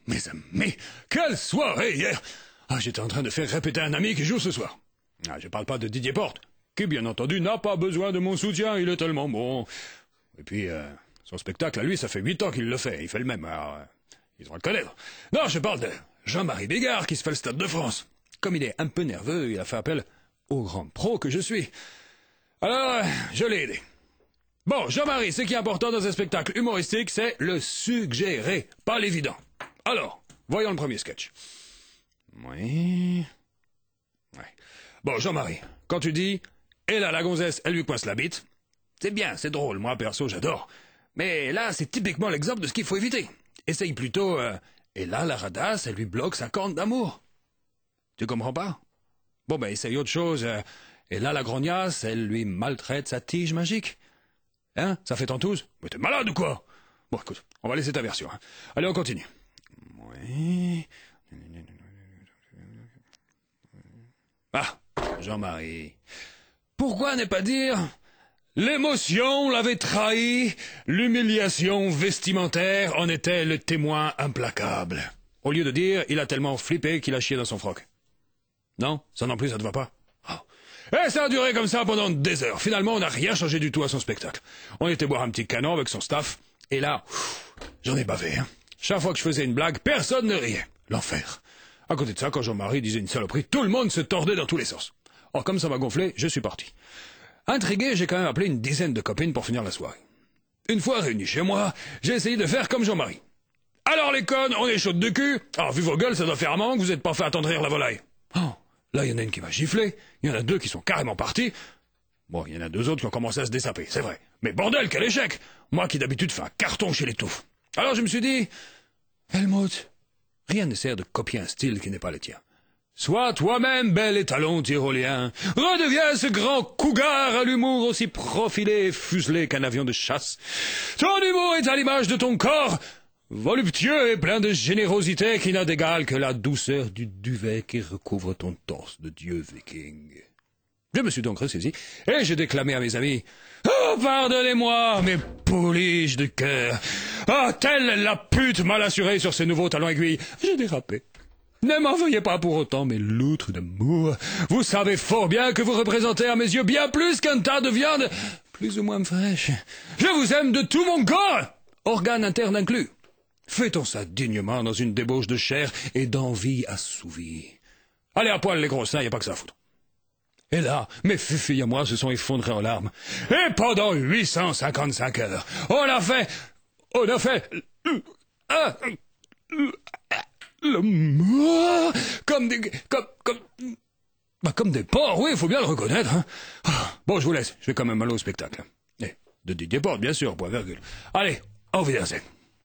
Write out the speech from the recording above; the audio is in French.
Mes amis, quelle soirée hier! Ah, j'étais en train de faire répéter un ami qui joue ce soir. Ah, je parle pas de Didier Porte, qui bien entendu n'a pas besoin de mon soutien, il est tellement bon. Et puis, son spectacle à lui, ça fait 8 ans qu'il le fait, il fait le même, alors ils vont le connaître. Non, je parle de Jean-Marie Bigard qui se fait le Stade de France. Comme il est un peu nerveux, il a fait appel au grand pro que je suis. Alors, je l'ai aidé. Bon, Jean-Marie, ce qui est important dans un spectacle humoristique, c'est le suggérer, pas l'évident. Alors, voyons le premier sketch. Oui. Ouais. Bon, Jean-Marie, quand tu dis « Et là, la gonzesse, elle lui coince la bite », c'est bien, c'est drôle, moi, perso, j'adore. Mais là, c'est typiquement l'exemple de ce qu'il faut éviter. Essaye plutôt « Et là, la radasse, elle lui bloque sa corne d'amour ». Tu comprends pas? Bon, ben, essaye autre chose. Et là, la grognasse, elle lui maltraite sa tige magique. Hein? Ça fait tantouze? Mais t'es malade ou quoi? Bon, écoute, on va laisser ta version. Hein. Allez, on continue. Oui. Ah, Jean-Marie. Pourquoi ne pas dire l'émotion l'avait trahi, l'humiliation vestimentaire en était le témoin implacable. Au lieu de dire il a tellement flippé qu'il a chié dans son froc. Non, ça non plus, ça te va pas? Oh. Et ça a duré comme ça pendant des heures. Finalement, on n'a rien changé du tout à son spectacle. On était boire un petit canon avec son staff, et là, j'en ai bavé. Hein. Chaque fois que je faisais une blague, personne ne riait. L'enfer. À côté de ça, quand Jean-Marie disait une saloperie, tout le monde se tordait dans tous les sens. Or, comme ça m'a gonflé, je suis parti. Intrigué, j'ai quand même appelé une dizaine de copines pour finir la soirée. Une fois réunis chez moi, j'ai essayé de faire comme Jean-Marie. Alors les connes, on est chaudes de cul. Alors, vu vos gueules, ça doit faire un moment que vous n'êtes pas fait attendrir la volaille. Oh, là, il y en a une qui m'a giflé, il y en a 2 qui sont carrément partis. Bon, il y en a 2 autres qui ont commencé à se dessaper, c'est vrai. Mais bordel, quel échec! Moi qui d'habitude fais un carton chez les touffes. Alors je me suis dit, Helmut, rien ne sert de copier un style qui n'est pas le tien. Sois toi-même bel étalon tyrolien. Redeviens ce grand cougar à l'humour aussi profilé et fuselé qu'un avion de chasse. Ton humour est à l'image de ton corps, voluptueux et plein de générosité qui n'a d'égal que la douceur du duvet qui recouvre ton torse de dieu viking. Je me suis donc ressaisi et j'ai déclamé à mes amis « Oh, pardonnez-moi, mes pouliches de cœur. Ah, telle la pute mal assurée sur ses nouveaux talons aiguilles. J'ai dérapé. Ne m'en veuillez pas pour autant, mes loutres d'amour. Vous savez fort bien que vous représentez à mes yeux bien plus qu'un tas de viande plus ou moins fraîche. Je vous aime de tout mon corps, organes internes inclus. Fait-on ça dignement dans une débauche de chair et d'envie assouvie. Allez à poil les gros seins, y a pas que ça à foutre. » Et là, mes filles et moi se sont effondrés en larmes. Et pendant 855 heures, on a fait l'amour comme des porcs, oui, il faut bien le reconnaître. Hein. Bon, je vous laisse, je vais quand même aller au spectacle. Et de Didier Porte, bien sûr, point virgule. Allez, au revoir.